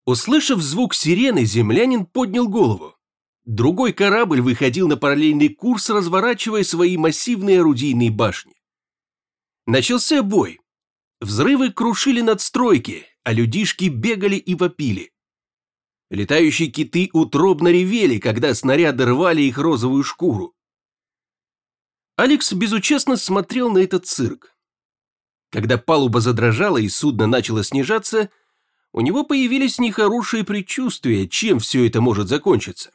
Услышав звук сирены, землянин поднял голову. Другой корабль выходил на параллельный курс, разворачивая свои массивные орудийные башни. Начался бой. Взрывы крушили надстройки, а людишки бегали и вопили. Летающие киты утробно ревели, когда снаряды рвали их розовую шкуру. Алекс безучастно смотрел на этот цирк. Когда палуба задрожала и судно начало снижаться, у него появились нехорошие предчувствия, чем все это может закончиться.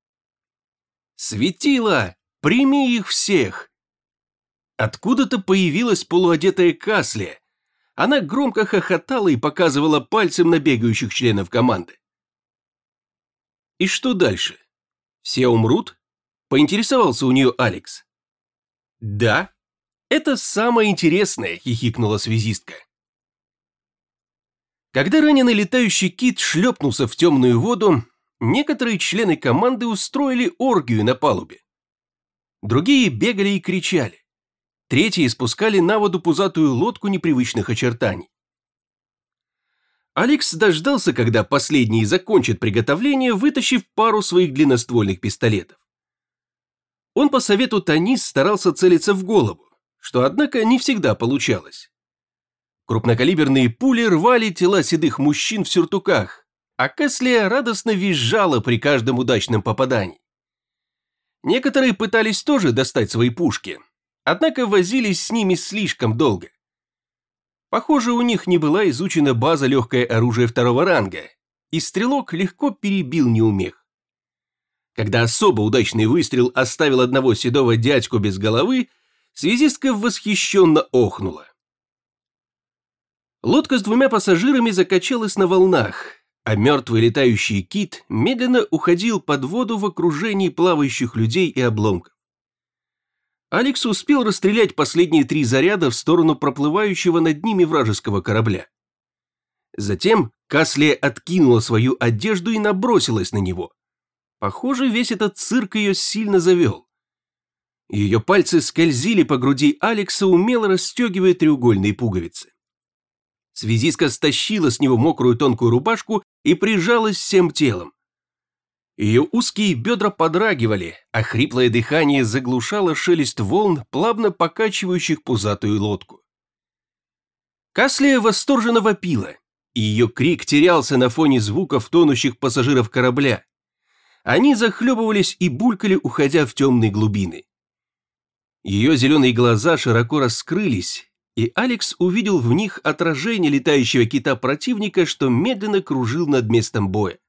«Светило! Прими их всех!» Откуда-то появилась полуодетая Каслия. Она громко хохотала и показывала пальцем на бегающих членов команды. «И что дальше? Все умрут?» – поинтересовался у нее Алекс. «Да, это самое интересное», – хихикнула связистка. Когда раненый летающий кит шлепнулся в темную воду, некоторые члены команды устроили оргию на палубе. Другие бегали и кричали. Третьи спускали на воду пузатую лодку непривычных очертаний. Алекс дождался, когда последние закончат приготовление, вытащив пару своих длинноствольных пистолетов. Он по совету Танис старался целиться в голову, что, однако, не всегда получалось. Крупнокалиберные пули рвали тела седых мужчин в сюртуках, а Каслия радостно визжала при каждом удачном попадании. Некоторые пытались тоже достать свои пушки, однако возились с ними слишком долго. Похоже, у них не была изучена база легкое оружие второго ранга, и стрелок легко перебил неумех. Когда особо удачный выстрел оставил одного седого дядьку без головы, связистка восхищенно охнула. Лодка с двумя пассажирами закачалась на волнах, а мертвый летающий кит медленно уходил под воду в окружении плавающих людей и обломков. Алекс успел расстрелять последние 3 заряда в сторону проплывающего над ними вражеского корабля. Затем Каслия откинула свою одежду и набросилась на него. Похоже, весь этот цирк ее сильно завел. Ее пальцы скользили по груди Алекса, умело расстегивая треугольные пуговицы. Связистка стащила с него мокрую тонкую рубашку и прижалась всем телом. Ее узкие бедра подрагивали, а хриплое дыхание заглушало шелест волн, плавно покачивающих пузатую лодку. Каслия восторженно вопила, и ее крик терялся на фоне звуков тонущих пассажиров корабля. Они захлебывались и булькали, уходя в темные глубины. Ее зеленые глаза широко раскрылись, и Алекс увидел в них отражение летающего кита противника, что медленно кружил над местом боя.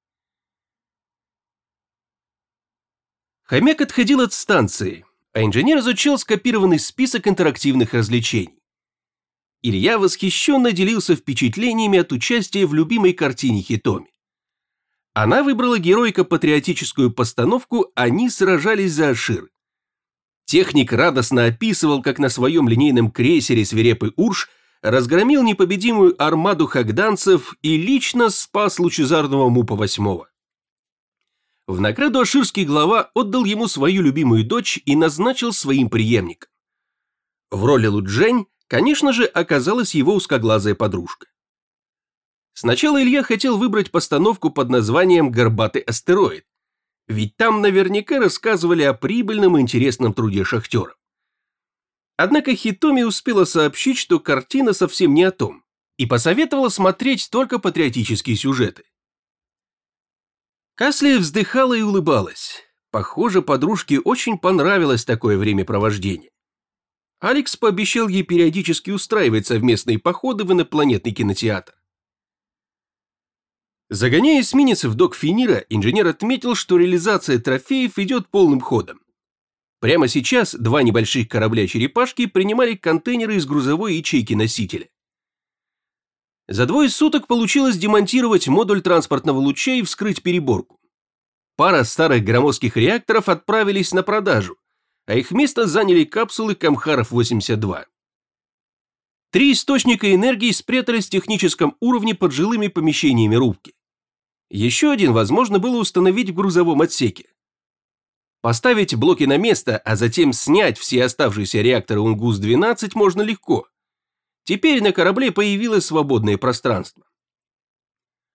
Хомяк отходил от станции, а инженер изучал скопированный список интерактивных развлечений. Илья восхищенно делился впечатлениями от участия в любимой картине Хитоми. Она выбрала героико-патриотическую постановку «Они сражались за Ашир». Техник радостно описывал, как на своем линейном крейсере свирепый Урш разгромил непобедимую армаду хагданцев и лично спас лучезарного Мупа-8. В награду аширский глава отдал ему свою любимую дочь и назначил своим преемником. В роли Луджень, конечно же, оказалась его узкоглазая подружка. Сначала Илья хотел выбрать постановку под названием «Горбатый астероид», ведь там наверняка рассказывали о прибыльном и интересном труде шахтеров. Однако Хитоми успела сообщить, что картина совсем не о том, и посоветовала смотреть только патриотические сюжеты. Каслия вздыхала и улыбалась. Похоже, подружке очень понравилось такое времяпровождение. Алекс пообещал ей периодически устраивать совместные походы в инопланетный кинотеатр. Загоняя эсминец в док Финира, инженер отметил, что реализация трофеев идет полным ходом. Прямо сейчас 2 небольших корабля-черепашки принимали контейнеры из грузовой ячейки носителя. За 2 суток получилось демонтировать модуль транспортного луча и вскрыть переборку. Пара старых громоздких реакторов отправились на продажу, а их место заняли капсулы Камхаров-82. 3 источника энергии спрятались в техническом уровне под жилыми помещениями рубки. Еще один возможно было установить в грузовом отсеке. Поставить блоки на место, а затем снять все оставшиеся реакторы Унгус-12 можно легко. Теперь на корабле появилось свободное пространство.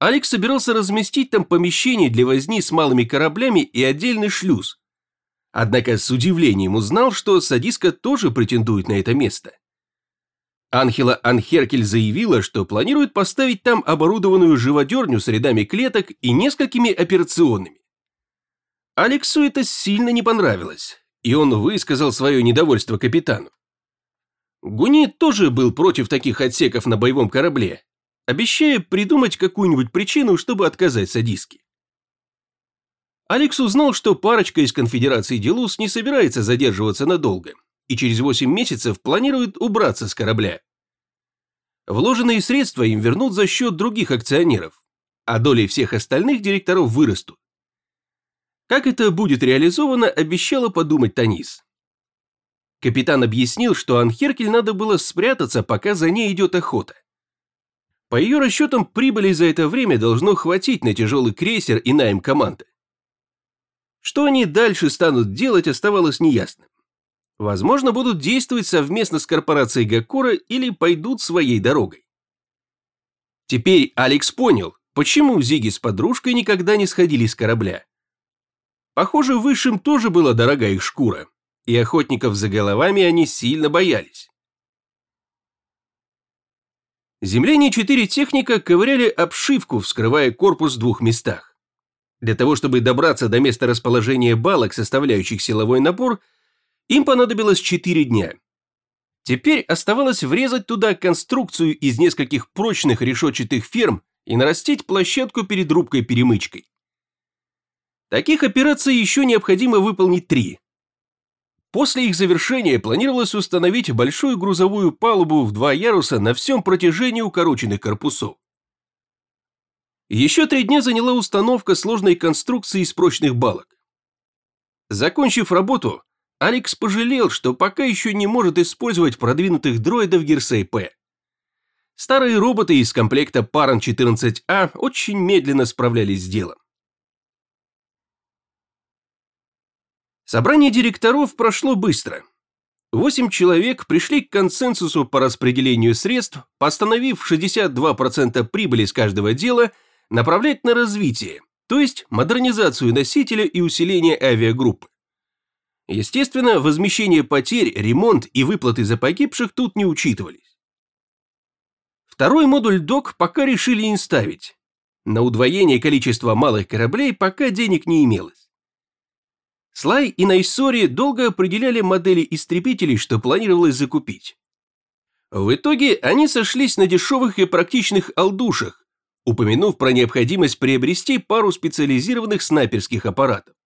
Алекс собирался разместить там помещение для возни с малыми кораблями и отдельный шлюз. Однако с удивлением узнал, что садистка тоже претендует на это место. Анхела Анхеркель заявила, что планирует поставить там оборудованную живодерню с рядами клеток и несколькими операционными. Алексу это сильно не понравилось, и он высказал свое недовольство капитану. Гуни тоже был против таких отсеков на боевом корабле, обещая придумать какую-нибудь причину, чтобы отказать садистке. Алекс узнал, что парочка из конфедерации Делус не собирается задерживаться надолго и через 8 месяцев планирует убраться с корабля. Вложенные средства им вернут за счет других акционеров, а доли всех остальных директоров вырастут. Как это будет реализовано, обещала подумать Танис. Капитан объяснил, что Анхеркель надо было спрятаться, пока за ней идет охота. По ее расчетам, прибыли за это время должно хватить на тяжелый крейсер и найм команды. Что они дальше станут делать, оставалось неясным. Возможно, будут действовать совместно с корпорацией Гакора или пойдут своей дорогой. Теперь Алекс понял, почему Зиги с подружкой никогда не сходили с корабля. Похоже, высшим тоже была дорога их шкура, и охотников за головами они сильно боялись. Земляне-4 техника ковыряли обшивку, вскрывая корпус в 2 местах. Для того, чтобы добраться до места расположения балок, составляющих силовой напор, им понадобилось 4 дня. Теперь оставалось врезать туда конструкцию из нескольких прочных решетчатых ферм и нарастить площадку перед рубкой-перемычкой. Таких операций еще необходимо выполнить 3. После их завершения планировалось установить большую грузовую палубу в 2 яруса на всем протяжении укороченных корпусов. Еще 3 дня заняла установка сложной конструкции из прочных балок. Закончив работу, Алекс пожалел, что пока еще не может использовать продвинутых дроидов Гирсей-П. Старые роботы из комплекта Паран-14А очень медленно справлялись с делом. Собрание директоров прошло быстро. 8 человек пришли к консенсусу по распределению средств, постановив 62% прибыли с каждого дела направлять на развитие, то есть модернизацию носителя и усиление авиагруппы. Естественно, возмещение потерь, ремонт и выплаты за погибших тут не учитывались. Второй модуль ДОК пока решили не ставить. На удвоение количества малых кораблей пока денег не имелось. Слай и Найсори долго определяли модели истребителей, что планировалось закупить. В итоге они сошлись на дешевых и практичных алдушах, упомянув про необходимость приобрести пару специализированных снайперских аппаратов.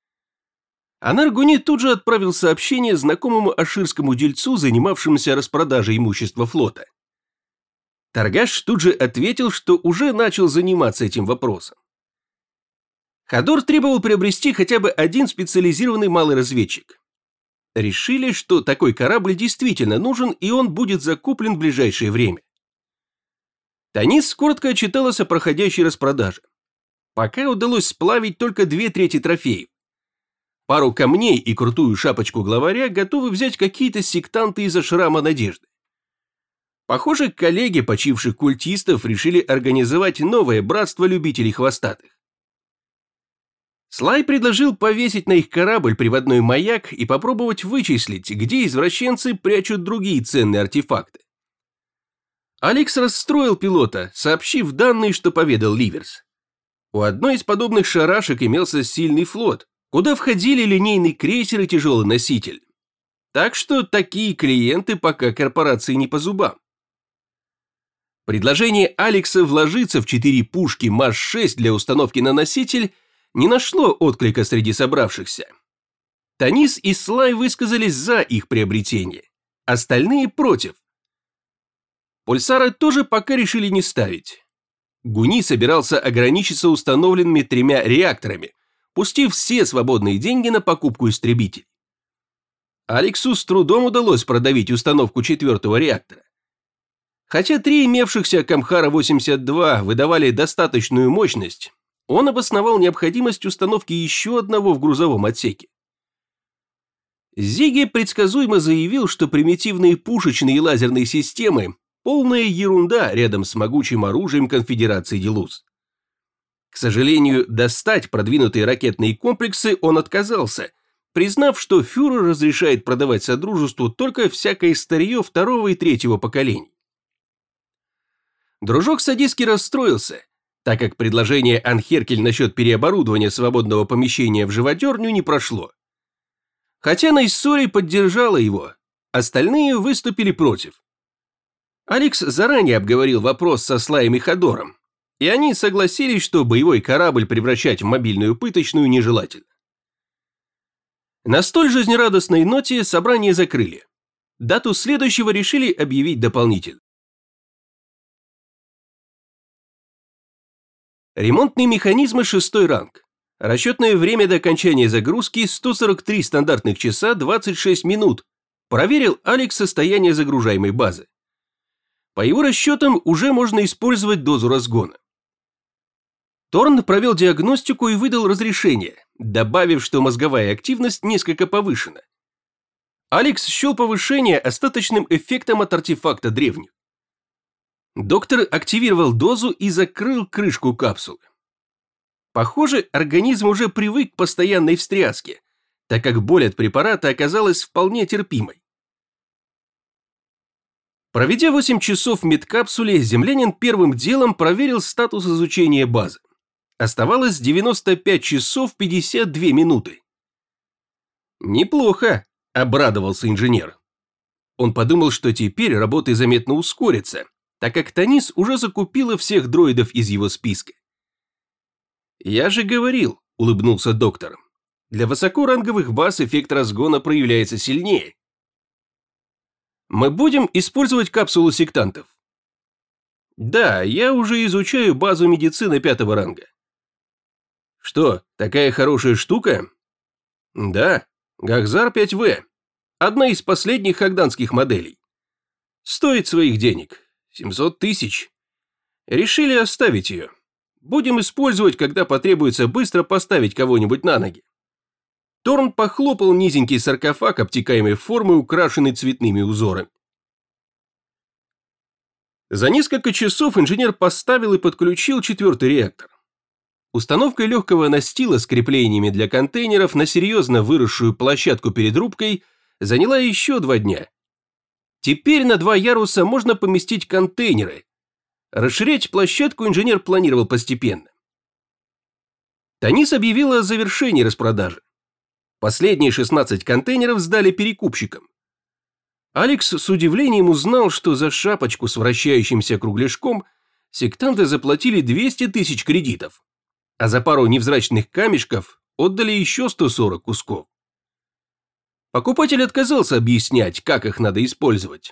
Анар-Гуни тут же отправил сообщение знакомому аширскому дельцу, занимавшемуся распродажей имущества флота. Торгаш тут же ответил, что уже начал заниматься этим вопросом. Хадор требовал приобрести хотя бы 1 специализированный малый разведчик. Решили, что такой корабль действительно нужен, и он будет закуплен в ближайшее время. Танис коротко отчиталась о проходящей распродаже. Пока удалось сплавить только 2/3 трофеев. Пару камней и крутую шапочку главаря готовы взять какие-то сектанты из Ашрама Надежды. Похоже, коллеги почивших культистов решили организовать новое братство любителей хвостатых. Слай предложил повесить на их корабль приводной маяк и попробовать вычислить, где извращенцы прячут другие ценные артефакты. Алекс расстроил пилота, сообщив данные, что поведал Ливерс. У одной из подобных шарашек имелся сильный флот, куда входили линейный крейсер и тяжелый носитель. Так что такие клиенты пока корпорации не по зубам. Предложение Алекса вложиться в 4 пушки МАЗ-6 для установки на носитель не нашло отклика среди собравшихся. Танис и Слай высказались за их приобретение, остальные против. Пульсары тоже пока решили не ставить. Гуни собирался ограничиться установленными 3 реакторами, пустив все свободные деньги на покупку истребителей. Алексу с трудом удалось продавить установку 4-го реактора. Хотя 3 имевшихся Камхара-82 выдавали достаточную мощность, он обосновал необходимость установки еще одного в грузовом отсеке. Зиги предсказуемо заявил, что примитивные пушечные и лазерные системы – полная ерунда рядом с могучим оружием конфедерации Делус. К сожалению, достать продвинутые ракетные комплексы он отказался, признав, что фюрер разрешает продавать Содружеству только всякое старье второго и третьего поколений. Дружок Садиски расстроился, так как предложение Анхеркель насчет переоборудования свободного помещения в живодерню не прошло. Хотя Найссори поддержала его, остальные выступили против. Алекс заранее обговорил вопрос со Слаем и Ходором, и они согласились, что боевой корабль превращать в мобильную пыточную нежелательно. На столь жизнерадостной ноте собрание закрыли. Дату следующего решили объявить дополнительно. Ремонтные механизмы 6-й ранг. Расчетное время до окончания загрузки 143 стандартных часа 26 минут. Проверил Алекс состояние загружаемой базы. По его расчетам уже можно использовать дозу разгона. Торн провел диагностику и выдал разрешение, добавив, что мозговая активность несколько повышена. Алекс счел повышение остаточным эффектом от артефакта древних. Доктор активировал дозу и закрыл крышку капсулы. Похоже, организм уже привык к постоянной встряске, так как боль от препарата оказалась вполне терпимой. Проведя 8 часов в медкапсуле, землянин первым делом проверил статус изучения базы. Оставалось 95 часов 52 минуты. «Неплохо», – обрадовался инженер. Он подумал, что теперь работы заметно ускорятся, так как Танис уже закупила всех дроидов из его списка. «Я же говорил», – улыбнулся доктор, – «для высокоранговых баз эффект разгона проявляется сильнее». «Мы будем использовать капсулу сектантов?» «Да, я уже изучаю базу медицины 5-го ранга». «Что, такая хорошая штука?» «Да, Гахзар 5В. Одна из последних хагданских моделей. Стоит своих денег. 700 тысяч. Решили оставить ее. Будем использовать, когда потребуется быстро поставить кого-нибудь на ноги». Торн похлопал низенький саркофаг обтекаемой формы, украшенный цветными узорами. За несколько часов инженер поставил и подключил 4-й реактор. Установка легкого настила с креплениями для контейнеров на серьезно выросшую площадку перед рубкой заняла еще 2 дня. Теперь на 2 яруса можно поместить контейнеры. Расширять площадку инженер планировал постепенно. Танис объявила о завершении распродажи. Последние 16 контейнеров сдали перекупщикам. Алекс с удивлением узнал, что за шапочку с вращающимся кругляшком сектанты заплатили 200 тысяч кредитов, а за пару невзрачных камешков отдали еще 140 кусков. Покупатель отказался объяснять, как их надо использовать.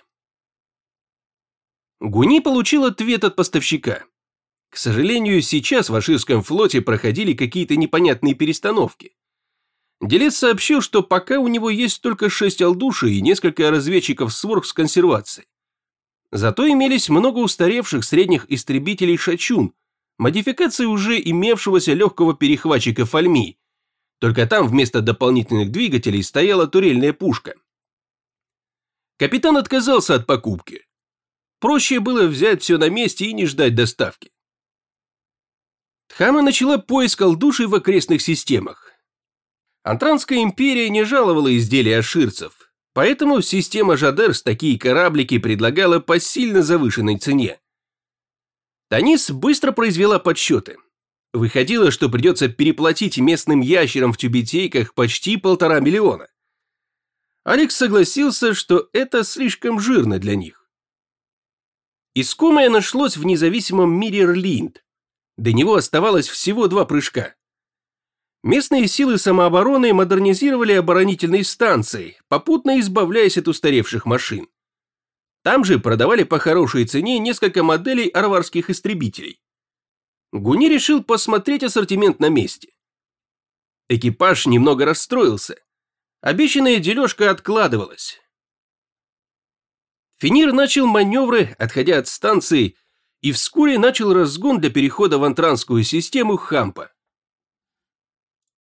Гуни получил ответ от поставщика. К сожалению, сейчас в Аширском флоте проходили какие-то непонятные перестановки. Делец сообщил, что пока у него есть только 6 алдушей и несколько разведчиков сворх с консервацией. Зато имелись много устаревших средних истребителей «Шачун», модификации уже имевшегося легкого перехватчика «Фальми», только там вместо дополнительных двигателей стояла турельная пушка. Капитан отказался от покупки. Проще было взять все на месте и не ждать доставки. Тхама начала поиск алдушей в окрестных системах. Антранская империя не жаловала изделия аширцев, поэтому система Жадерс такие кораблики предлагала по сильно завышенной цене. Танис быстро произвела подсчеты. Выходило, что придется переплатить местным ящерам в тюбетейках почти 1,5 миллиона. Алекс согласился, что это слишком жирно для них. Искомое нашлось в независимом мире Рлинд. До него оставалось всего 2 прыжка. Местные силы самообороны модернизировали оборонительные станции, попутно избавляясь от устаревших машин. Там же продавали по хорошей цене несколько моделей арварских истребителей. Гуни решил посмотреть ассортимент на месте. Экипаж немного расстроился. Обещанная дележка откладывалась. Фенир начал маневры, отходя от станции, и вскоре начал разгон для перехода в антранскую систему Хампа.